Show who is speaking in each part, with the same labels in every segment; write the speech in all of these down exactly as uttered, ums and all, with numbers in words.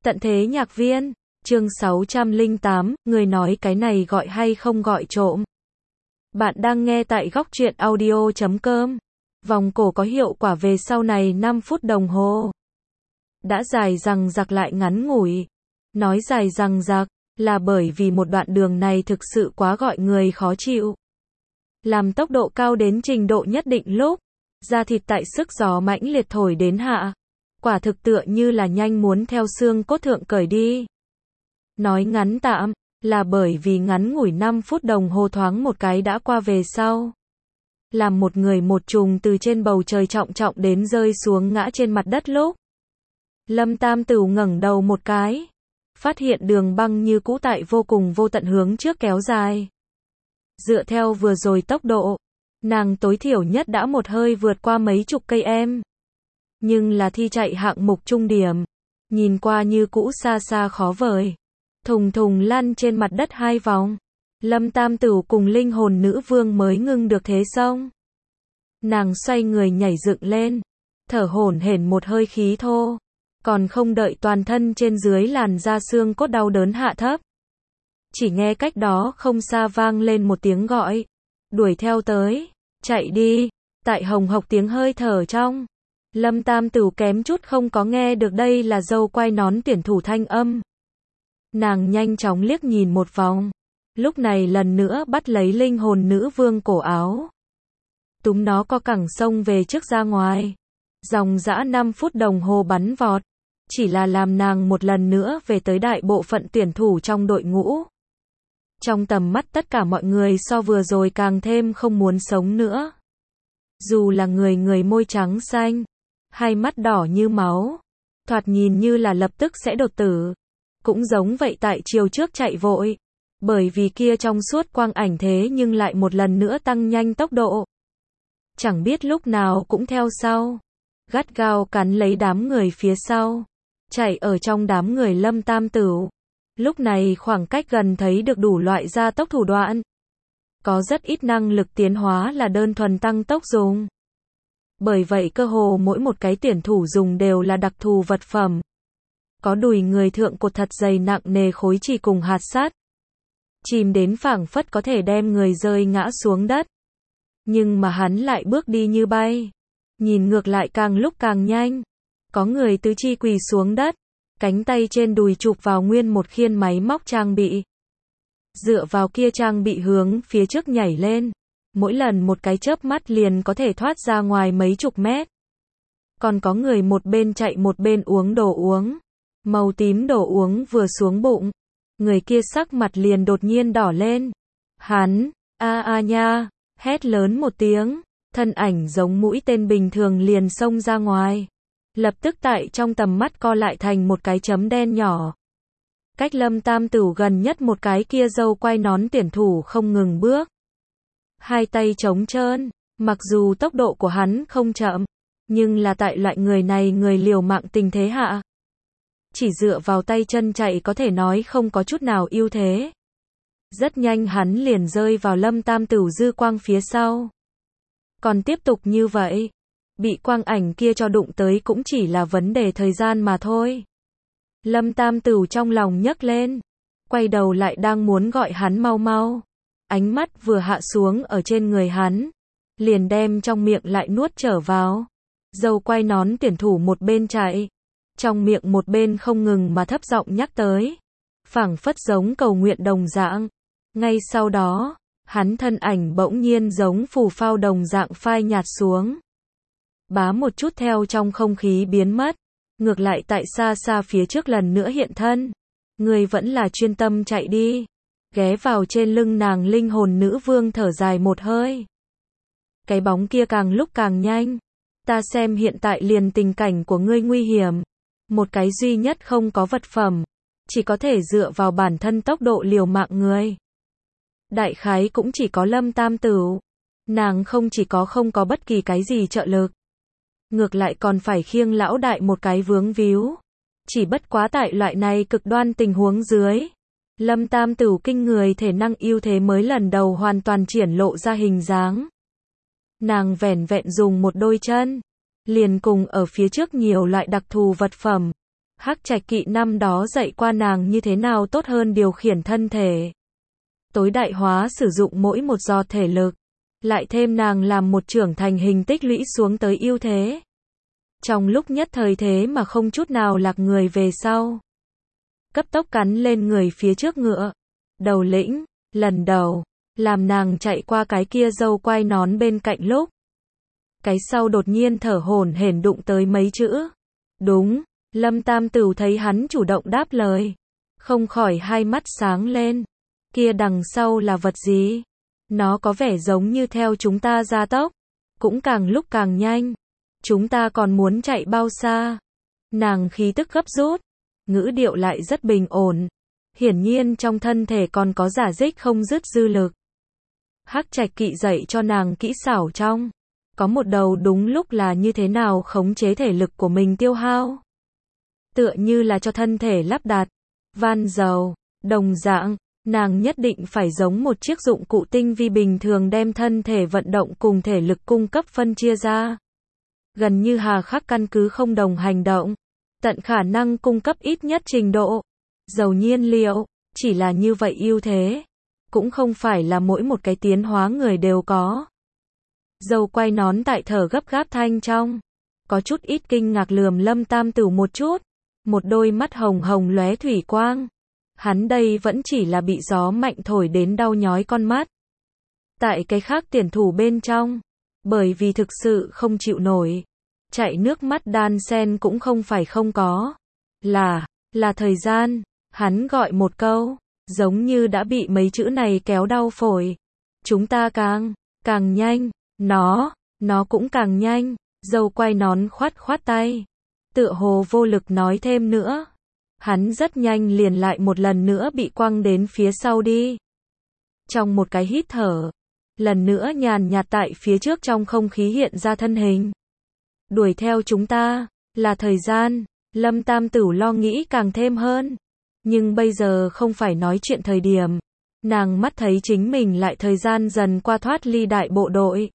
Speaker 1: Tận thế nhạc viên, chương sáu trăm lẻ tám, người nói cái này gọi hay không gọi trộm. Bạn đang nghe tại góc truyện audio chấm com. Vòng cổ có hiệu quả về sau này năm phút đồng hồ. Đã dài rằng giặc lại ngắn ngủi. Nói dài rằng giặc, là bởi vì một đoạn đường này thực sự quá gọi người khó chịu. Làm tốc độ cao đến trình độ nhất định lúc, da thịt tại sức gió mãnh liệt thổi đến hạ. Quả thực tựa như là nhanh muốn theo xương cốt thượng cởi đi. Nói ngắn tạm, là bởi vì ngắn ngủi năm phút đồng hồ thoáng một cái đã qua về sau. Làm một người một trùng từ trên bầu trời trọng trọng đến rơi xuống ngã trên mặt đất lúc. Lâm Tam Tửu ngẩng đầu một cái. Phát hiện đường băng như cũ tại vô cùng vô tận hướng trước kéo dài. Dựa theo vừa rồi tốc độ, nàng tối thiểu nhất đã một hơi vượt qua mấy chục cây em. Nhưng là thi chạy hạng mục trung điểm. Nhìn qua như cũ xa xa khó vời. Thùng thùng lăn trên mặt đất hai vòng. Lâm Tam Tửu cùng linh hồn nữ vương mới ngưng được thế xong. Nàng xoay người nhảy dựng lên. Thở hổn hển một hơi khí thô. Còn không đợi toàn thân trên dưới làn da xương cốt đau đớn hạ thấp. Chỉ nghe cách đó không xa vang lên một tiếng gọi. Đuổi theo tới. Chạy đi. Tại hồng hộc tiếng hơi thở trong. Lâm Tam Tửu kém chút không có nghe được đây là dâu quay nón tuyển thủ thanh âm. Nàng nhanh chóng liếc nhìn một vòng. Lúc này lần nữa bắt lấy linh hồn nữ vương cổ áo. Túm nó co cẳng xông về trước ra ngoài. Dòng dã năm phút đồng hồ bắn vọt. Chỉ là làm nàng một lần nữa về tới đại bộ phận tuyển thủ trong đội ngũ. Trong tầm mắt tất cả mọi người so vừa rồi càng thêm không muốn sống nữa. Dù là người người môi trắng xanh, hay mắt đỏ như máu, thoạt nhìn như là lập tức sẽ đột tử. Cũng giống vậy tại chiều trước chạy vội. Bởi vì kia trong suốt quang ảnh thế nhưng lại một lần nữa tăng nhanh tốc độ. Chẳng biết lúc nào cũng theo sau. Gắt gao cắn lấy đám người phía sau. Chạy ở trong đám người Lâm Tam Tửu. Lúc này khoảng cách gần thấy được đủ loại gia tốc thủ đoạn. Có rất ít năng lực tiến hóa là đơn thuần tăng tốc dùng. Bởi vậy cơ hồ mỗi một cái tuyển thủ dùng đều là đặc thù vật phẩm. Có đùi người thượng cột thật dày nặng nề khối chỉ cùng hạt sắt. Chìm đến phảng phất có thể đem người rơi ngã xuống đất. Nhưng mà hắn lại bước đi như bay. Nhìn ngược lại càng lúc càng nhanh. Có người tứ chi quỳ xuống đất. Cánh tay trên đùi chụp vào nguyên một khiên máy móc trang bị. Dựa vào kia trang bị hướng phía trước nhảy lên. Mỗi lần một cái chớp mắt liền có thể thoát ra ngoài mấy chục mét. Còn có người một bên chạy một bên uống đồ uống. Màu tím đồ uống vừa xuống bụng. Người kia sắc mặt liền đột nhiên đỏ lên. Hắn, a a nha, hét lớn một tiếng. Thân ảnh giống mũi tên bình thường liền xông ra ngoài. Lập tức tại trong tầm mắt co lại thành một cái chấm đen nhỏ. Cách Lâm Tam Tửu gần nhất một cái kia dâu quay nón tuyển thủ không ngừng bước. Hai tay trống trơn, mặc dù tốc độ của hắn không chậm, nhưng là tại loại người này người liều mạng tình thế hạ. Chỉ dựa vào tay chân chạy có thể nói không có chút nào ưu thế. Rất nhanh hắn liền rơi vào Lâm Tam Tửu dư quang phía sau. Còn tiếp tục như vậy, bị quang ảnh kia cho đụng tới cũng chỉ là vấn đề thời gian mà thôi. Lâm Tam Tửu trong lòng nhấc lên, quay đầu lại đang muốn gọi hắn mau mau. Ánh mắt vừa hạ xuống ở trên người hắn, liền đem trong miệng lại nuốt trở vào. Dâu quay nón tuyển thủ một bên chạy, trong miệng một bên không ngừng mà thấp giọng nhắc tới. Phảng phất giống cầu nguyện đồng dạng. Ngay sau đó, hắn thân ảnh bỗng nhiên giống phù phao đồng dạng phai nhạt xuống. Bá một chút theo trong không khí biến mất. Ngược lại tại xa xa phía trước lần nữa hiện thân. Người vẫn là chuyên tâm chạy đi. Ghé vào trên lưng nàng linh hồn nữ vương thở dài một hơi. Cái bóng kia càng lúc càng nhanh. Ta xem hiện tại liền tình cảnh của ngươi nguy hiểm. Một cái duy nhất không có vật phẩm. Chỉ có thể dựa vào bản thân tốc độ liều mạng người. Đại khái cũng chỉ có Lâm Tam Tửu. Nàng không chỉ có không có bất kỳ cái gì trợ lực. Ngược lại còn phải khiêng lão đại một cái vướng víu. Chỉ bất quá tại loại này cực đoan tình huống dưới. Lâm Tam Tửu kinh người thể năng ưu thế mới lần đầu hoàn toàn triển lộ ra hình dáng. Nàng vẻn vẹn dùng một đôi chân. Liền cùng ở phía trước nhiều loại đặc thù vật phẩm. Hắc Trạch Kỵ năm đó dạy qua nàng như thế nào tốt hơn điều khiển thân thể. Tối đại hóa sử dụng mỗi một giọt thể lực. Lại thêm nàng làm một trưởng thành hình tích lũy xuống tới ưu thế. Trong lúc nhất thời thế mà không chút nào lạc người về sau. Cấp tốc cắn lên người phía trước ngựa. Đầu lĩnh, lần đầu, làm nàng chạy qua cái kia dâu quai nón bên cạnh lúc. Cái sau đột nhiên thở hổn hển đụng tới mấy chữ. Đúng, Lâm Tam Tửu thấy hắn chủ động đáp lời. Không khỏi hai mắt sáng lên. Kia đằng sau là vật gì? Nó có vẻ giống như theo chúng ta gia tốc. Cũng càng lúc càng nhanh. Chúng ta còn muốn chạy bao xa? Nàng khí tức gấp rút. Ngữ điệu lại rất bình ổn. Hiển nhiên trong thân thể còn có giả dích không dứt dư lực. Hắc Trạch Kỵ dạy cho nàng kỹ xảo trong. Có một đầu đúng lúc là như thế nào khống chế thể lực của mình tiêu hao. Tựa như là cho thân thể lắp đặt. Van dầu, đồng dạng, nàng nhất định phải giống một chiếc dụng cụ tinh vi bình thường đem thân thể vận động cùng thể lực cung cấp phân chia ra. Gần như hà khắc căn cứ không đồng hành động. Tận khả năng cung cấp ít nhất trình độ. Dầu nhiên liệu, chỉ là như vậy ưu thế. Cũng không phải là mỗi một cái tiến hóa người đều có. Dâu quay nón tại thở gấp gáp thanh trong. Có chút ít kinh ngạc lườm Lâm Tam Tửu một chút. Một đôi mắt hồng hồng lóe thủy quang. Hắn đây vẫn chỉ là bị gió mạnh thổi đến đau nhói con mắt. Tại cái khác tiền thủ bên trong. Bởi vì thực sự không chịu nổi. Chạy nước mắt đan sen cũng không phải không có. Là, là thời gian. Hắn gọi một câu. Giống như đã bị mấy chữ này kéo đau phổi. Chúng ta càng, càng nhanh. Nó, nó cũng càng nhanh. Dâu quay nón khoát khoát tay. Tựa hồ vô lực nói thêm nữa. Hắn rất nhanh liền lại một lần nữa bị quăng đến phía sau đi. Trong một cái hít thở. Lần nữa nhàn nhạt tại phía trước trong không khí hiện ra thân hình. Đuổi theo chúng ta, là thời gian. Lâm Tam Tửu lo nghĩ càng thêm hơn. Nhưng bây giờ không phải nói chuyện thời điểm. Nàng mắt thấy chính mình lại thời gian dần qua thoát ly đại bộ đội.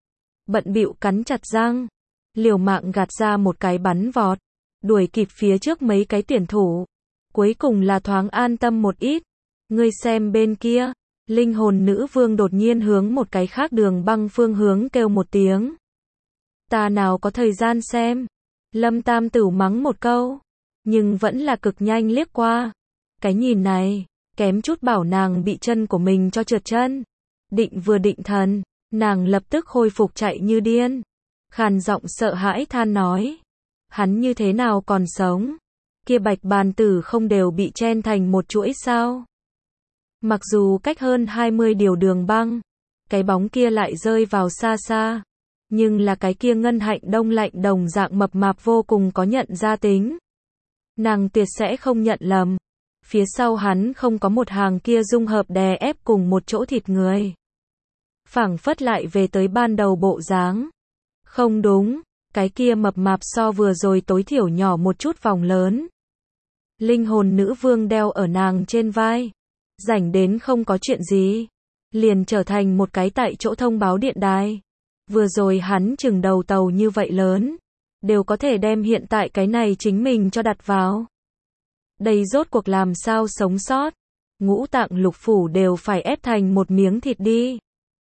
Speaker 1: Bận bịu cắn chặt răng. Liều mạng gạt ra một cái bắn vọt. Đuổi kịp phía trước mấy cái tuyển thủ. Cuối cùng là thoáng an tâm một ít. Ngươi xem bên kia. Linh hồn nữ vương đột nhiên hướng một cái khác đường băng phương hướng kêu một tiếng. Ta nào có thời gian xem. Lâm Tam Tửu mắng một câu. Nhưng vẫn là cực nhanh liếc qua. Cái nhìn này. Kém chút bảo nàng bị chân của mình cho trượt chân. Định vừa định thần. Nàng lập tức khôi phục chạy như điên. Khàn giọng sợ hãi than nói. Hắn như thế nào còn sống? Kia bạch bàn tử không đều bị chen thành một chuỗi sao? Mặc dù cách hơn hai mươi điều đường băng. Cái bóng kia lại rơi vào xa xa. Nhưng là cái kia ngân hạnh đông lạnh đồng dạng mập mạp vô cùng có nhận ra tính. Nàng tuyệt sẽ không nhận lầm. Phía sau hắn không có một hàng kia dung hợp đè ép cùng một chỗ thịt người. Phảng phất lại về tới ban đầu bộ dáng. Không đúng, cái kia mập mạp so vừa rồi tối thiểu nhỏ một chút vòng lớn. Linh hồn nữ vương đeo ở nàng trên vai. Rảnh đến không có chuyện gì. Liền trở thành một cái tại chỗ thông báo điện đài. Vừa rồi hắn chừng đầu tàu như vậy lớn. Đều có thể đem hiện tại cái này chính mình cho đặt vào. Đây rốt cuộc làm sao sống sót. Ngũ tạng lục phủ đều phải ép thành một miếng thịt đi.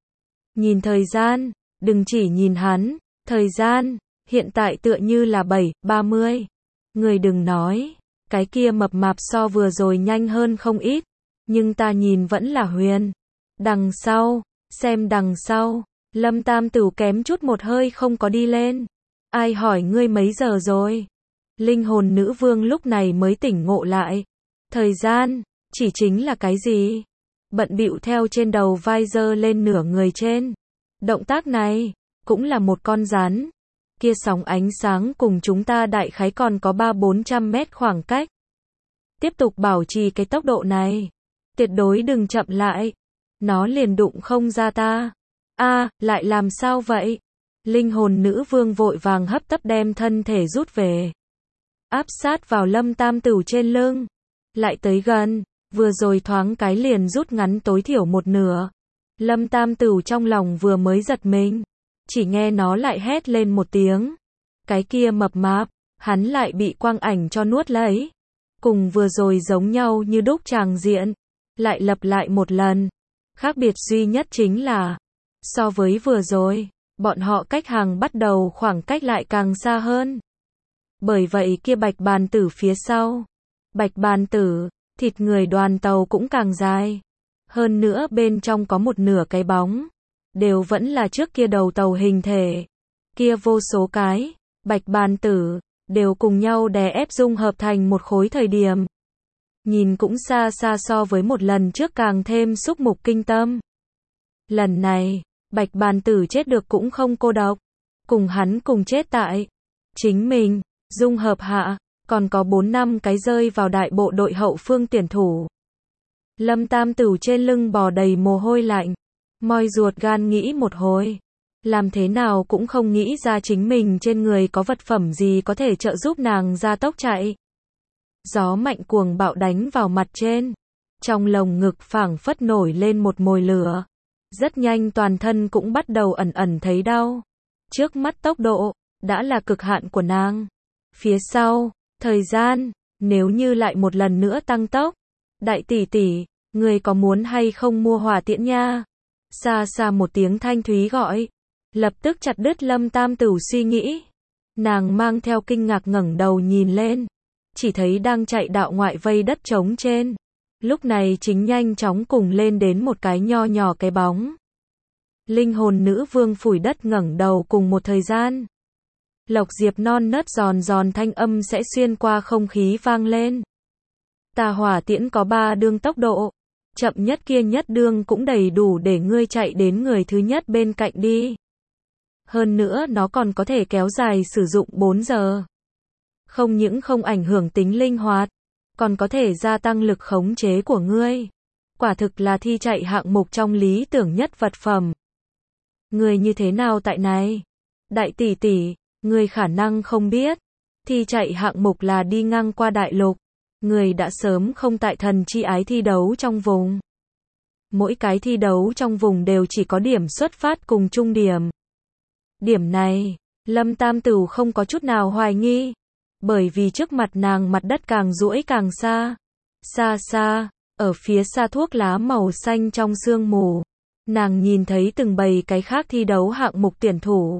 Speaker 1: Nhìn thời gian, đừng chỉ nhìn hắn. Thời gian, hiện tại tựa như là bảy, ba mươi. Người đừng nói, cái kia mập mạp so vừa rồi nhanh hơn không ít. Nhưng ta nhìn vẫn là huyền. Đằng sau, xem đằng sau. Lâm Tam Tửu kém chút một hơi không có đi lên. Ai hỏi ngươi mấy giờ rồi? Linh hồn nữ vương lúc này mới tỉnh ngộ lại. Thời gian, chỉ chính là cái gì? Bận bịu theo trên đầu vai dơ lên nửa người trên. Động tác này, cũng là một con rắn. Kia sóng ánh sáng cùng chúng ta đại khái còn có ba bốn trăm mét khoảng cách. Tiếp tục bảo trì cái tốc độ này. Tuyệt đối đừng chậm lại. Nó liền đụng không ra ta. A, lại làm sao vậy? Linh hồn nữ vương vội vàng hấp tấp đem thân thể rút về. Áp sát vào Lâm Tam Tửu trên lưng. Lại tới gần, vừa rồi thoáng cái liền rút ngắn tối thiểu một nửa. Lâm Tam Tửu trong lòng vừa mới giật mình. Chỉ nghe nó lại hét lên một tiếng. Cái kia mập mạp, hắn lại bị quang ảnh cho nuốt lấy. Cùng vừa rồi giống nhau như đúc tràng diện, lại lặp lại một lần. Khác biệt duy nhất chính là, so với vừa rồi, bọn họ cách hàng bắt đầu khoảng cách lại càng xa hơn. Bởi vậy kia bạch bàn tử phía sau, bạch bàn tử, thịt người đoàn tàu cũng càng dài. Hơn nữa bên trong có một nửa cái bóng, đều vẫn là trước kia đầu tàu hình thể. Kia vô số cái, bạch bàn tử, đều cùng nhau đè ép dung hợp thành một khối thời điểm. Nhìn cũng xa xa so với một lần trước càng thêm xúc mục kinh tâm. Lần này, bạch bàn tử chết được cũng không cô độc. Cùng hắn cùng chết tại chính mình, dung hợp hạ, còn có bốn năm cái rơi vào đại bộ đội hậu phương tuyển thủ. Lâm Tam Tửu trên lưng bò đầy mồ hôi lạnh, moi ruột gan nghĩ một hồi. Làm thế nào cũng không nghĩ ra chính mình trên người có vật phẩm gì có thể trợ giúp nàng ra tốc chạy. Gió mạnh cuồng bạo đánh vào mặt trên. Trong lồng ngực phảng phất nổi lên một mồi lửa. Rất nhanh toàn thân cũng bắt đầu ẩn ẩn thấy đau. Trước mắt tốc độ, đã là cực hạn của nàng. Phía sau, thời gian, nếu như lại một lần nữa tăng tốc. Đại tỷ tỷ, người có muốn hay không mua hỏa tiễn nha? Xa xa một tiếng thanh thúy gọi. Lập tức chặt đứt Lâm Tam Tửu suy nghĩ. Nàng mang theo kinh ngạc ngẩng đầu nhìn lên. Chỉ thấy đang chạy đạo ngoại vây đất trống trên. Lúc này chính nhanh chóng cùng lên đến một cái nho nhỏ cái bóng. Linh hồn nữ vương phủi đất ngẩng đầu cùng một thời gian. Lộc diệp non nớt giòn giòn thanh âm sẽ xuyên qua không khí vang lên. Tà hỏa tiễn có ba đương tốc độ. Chậm nhất kia nhất đương cũng đầy đủ để ngươi chạy đến người thứ nhất bên cạnh đi. Hơn nữa nó còn có thể kéo dài sử dụng bốn giờ. Không những không ảnh hưởng tính linh hoạt, còn có thể gia tăng lực khống chế của ngươi. Quả thực là thi chạy hạng mục trong lý tưởng nhất vật phẩm. Người như thế nào tại này? Đại tỷ tỷ, người khả năng không biết. Thi chạy hạng mục là đi ngang qua đại lục. Người đã sớm không tại thần chi ái thi đấu trong vùng. Mỗi cái thi đấu trong vùng đều chỉ có điểm xuất phát cùng chung điểm. Điểm này, Lâm Tam Tửu không có chút nào hoài nghi. Bởi vì trước mặt nàng mặt đất càng duỗi càng xa. Xa xa, ở phía xa thuốc lá màu xanh trong sương mù. Nàng nhìn thấy từng bầy cái khác thi đấu hạng mục tuyển thủ.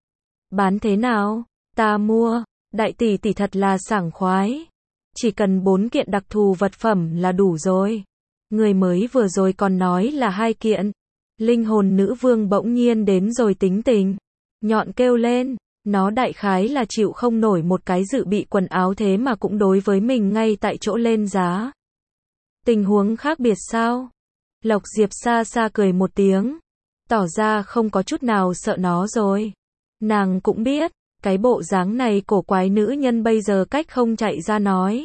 Speaker 1: Bán thế nào? Ta mua. Đại tỷ tỷ thật là sảng khoái. Chỉ cần bốn kiện đặc thù vật phẩm là đủ rồi. Người mới vừa rồi còn nói là hai kiện. Linh hồn nữ vương bỗng nhiên đến rồi tính tình. Nhọn kêu lên. Nó đại khái là chịu không nổi một cái dự bị quần áo thế mà cũng đối với mình ngay tại chỗ lên giá. Tình huống khác biệt sao? Lộc Diệp xa xa cười một tiếng. Tỏ ra không có chút nào sợ nó rồi. Nàng cũng biết, cái bộ dáng này cổ quái nữ nhân bây giờ cách không chạy ra nói.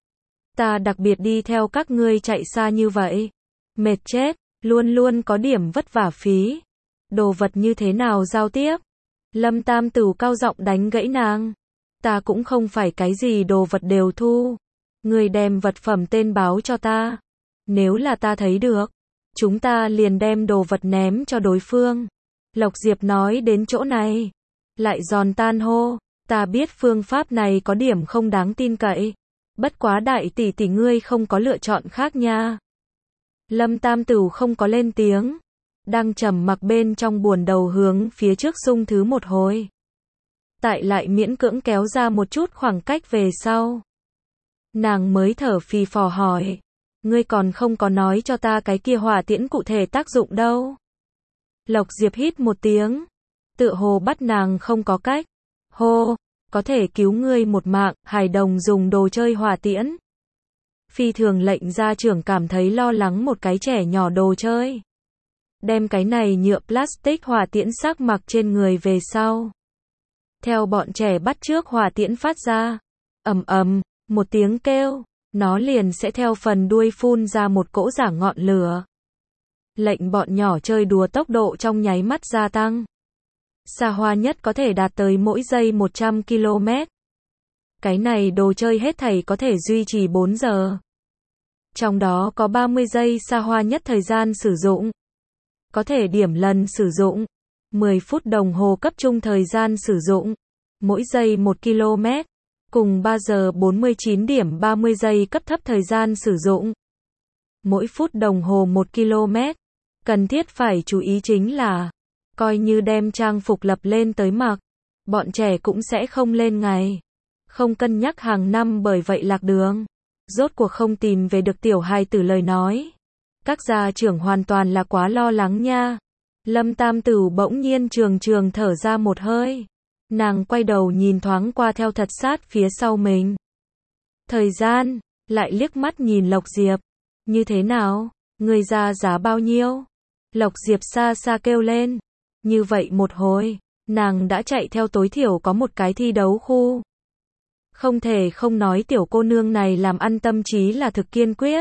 Speaker 1: Ta đặc biệt đi theo các ngươi chạy xa như vậy. Mệt chết, luôn luôn có điểm vất vả phí. Đồ vật như thế nào giao tiếp? Lâm Tam Tửu cao giọng đánh gãy nàng. Ta cũng không phải cái gì đồ vật đều thu. Người đem vật phẩm tên báo cho ta. Nếu là ta thấy được, chúng ta liền đem đồ vật ném cho đối phương. Lộc Diệp nói đến chỗ này. Lại giòn tan hô. Ta biết phương pháp này có điểm không đáng tin cậy. Bất quá đại tỷ tỷ ngươi không có lựa chọn khác nha. Lâm Tam Tửu không có lên tiếng. Đang trầm mặc bên trong buồn đầu hướng phía trước xung thứ một hồi. Tại lại miễn cưỡng kéo ra một chút khoảng cách về sau. Nàng mới thở phì phò hỏi. Ngươi còn không có nói cho ta cái kia hỏa tiễn cụ thể tác dụng đâu. Lộc Diệp hít một tiếng. Tựa hồ bắt nàng không có cách. Hô, có thể cứu ngươi một mạng, hài đồng dùng đồ chơi hỏa tiễn. Phi thường lệnh gia trưởng cảm thấy lo lắng một cái trẻ nhỏ đồ chơi. Đem cái này nhựa plastic hỏa tiễn xác mặc trên người về sau. Theo bọn trẻ bắt chước hỏa tiễn phát ra. Ầm ầm, một tiếng kêu, nó liền sẽ theo phần đuôi phun ra một cỗ giả ngọn lửa. Lệnh bọn nhỏ chơi đùa tốc độ trong nháy mắt gia tăng. Xa hoa nhất có thể đạt tới mỗi giây một trăm ki lô mét. Cái này đồ chơi hết thảy có thể duy trì bốn giờ. Trong đó có ba mươi giây xa hoa nhất thời gian sử dụng. Có thể điểm lần sử dụng. mười phút đồng hồ cấp trung thời gian sử dụng. Mỗi giây một ki lô mét. cùng ba giờ bốn mươi chín điểm ba mươi giây cấp thấp thời gian sử dụng. Mỗi phút đồng hồ một ki lô mét. Cần thiết phải chú ý chính là, coi như đem trang phục lập lên tới mặc, bọn trẻ cũng sẽ không lên ngày. Không cân nhắc hàng năm bởi vậy lạc đường. Rốt cuộc không tìm về được tiểu hài tử lời nói. Các gia trưởng hoàn toàn là quá lo lắng nha. Lâm Tam Tửu bỗng nhiên trường trường thở ra một hơi. Nàng quay đầu nhìn thoáng qua theo thật sát phía sau mình. Thời gian, lại liếc mắt nhìn Lộc Diệp. Như thế nào? Người ra giá bao nhiêu? Lộc Diệp xa xa kêu lên. Như vậy một hồi, nàng đã chạy theo tối thiểu có một cái thi đấu khu. Không thể không nói tiểu cô nương này làm ăn tâm trí là thực kiên quyết.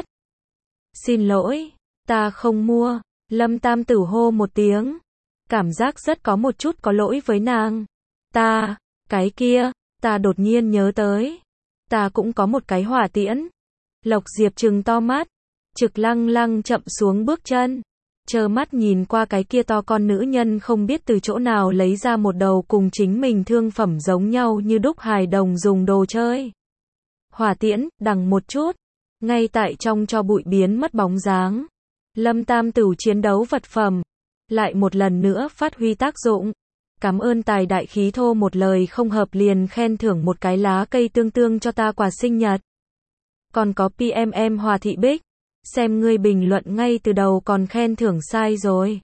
Speaker 1: Xin lỗi, ta không mua. Lâm Tam Tửu hô một tiếng. Cảm giác rất có một chút có lỗi với nàng. Ta, cái kia, ta đột nhiên nhớ tới. Ta cũng có một cái hỏa tiễn. Lộc Diệp trừng to mắt. Trực lăng lăng chậm xuống bước chân. Chờ mắt nhìn qua cái kia to con nữ nhân không biết từ chỗ nào lấy ra một đầu cùng chính mình thương phẩm giống nhau như đúc hài đồng dùng đồ chơi. Hỏa tiễn, đằng một chút. Ngay tại trong cho bụi biến mất bóng dáng. Lâm Tam Tửu chiến đấu vật phẩm. Lại một lần nữa phát huy tác dụng. Cảm ơn tài đại khí thô một lời không hợp liền khen thưởng một cái lá cây tương tương cho ta quà sinh nhật. Còn có pê em em Hòa Thị Bích. Xem ngươi bình luận ngay từ đầu còn khen thưởng sai rồi.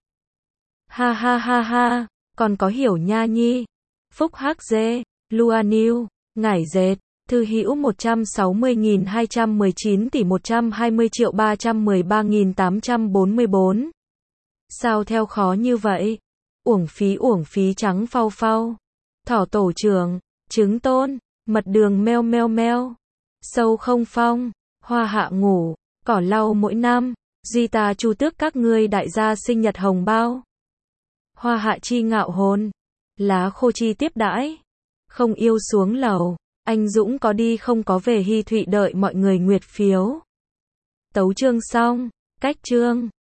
Speaker 1: Ha ha ha ha, còn có Hiểu Nha Nhi, Phúc Hắc Dê, Lua Niu, Ngải Dệt, Thư Hữu một trăm sáu mươi nghìn hai trăm mười chín tỷ một trăm hai mươi triệu ba trăm mười ba nghìn tám trăm bốn mươi bốn. Sao theo khó như vậy? Uổng phí uổng phí trắng phau phau. Thỏ tổ trưởng, trứng tôn, mật đường meo meo meo. Sâu không phong, hoa hạ ngủ. Cỏ lau mỗi năm, duy ta chu tước các ngươi đại gia sinh nhật hồng bao. Hoa hạ chi ngạo hồn, lá khô chi tiếp đãi. Không yêu xuống lầu, anh Dũng có đi không có về Hy Thụy đợi mọi người nguyệt phiếu. Tấu chương xong, cách chương.